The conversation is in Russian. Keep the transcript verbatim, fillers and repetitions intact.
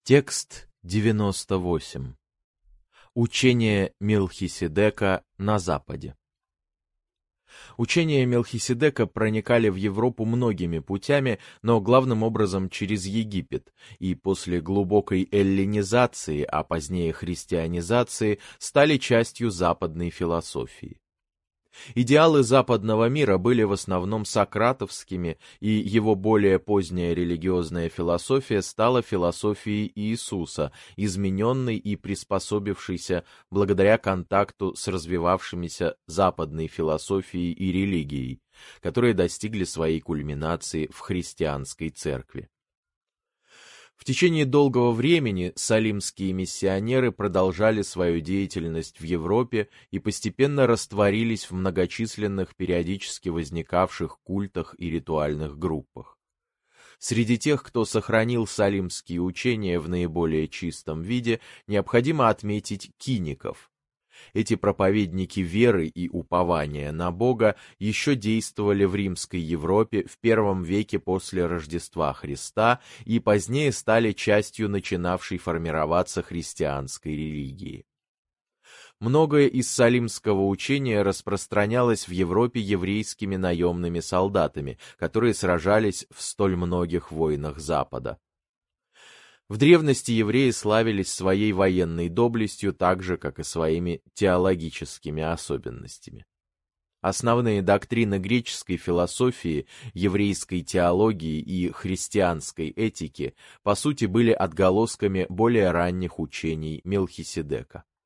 Текст девяносто восемь. Учение Мелхиседека на Западе. Учения Мелхиседека проникали в Европу многими путями, но главным образом через Египет, и после глубокой эллинизации, а позднее христианизации, стали частью западной философии. Идеалы западного мира были в основном сократовскими, и его более поздняя религиозная философия стала философией Иисуса, измененной и приспособившейся благодаря контакту с развивавшимися западной философией и религией, которые достигли своей кульминации в христианской церкви. В течение долгого времени салимские миссионеры продолжали свою деятельность в Европе и постепенно растворились в многочисленных периодически возникавших культах и ритуальных группах. Среди тех, кто сохранил салимские учения в наиболее чистом виде, необходимо отметить киников. Эти проповедники веры и упования на Бога еще действовали в римской Европе в первом веке после Рождества Христа и позднее стали частью начинавшей формироваться христианской религии. Многое из салимского учения распространялось в Европе еврейскими наемными солдатами, которые сражались в столь многих войнах Запада. В древности евреи славились своей военной доблестью так же, как и своими теологическими особенностями. Основные доктрины греческой философии, еврейской теологии и христианской этики, по сути, были отголосками более ранних учений Мелхиседека.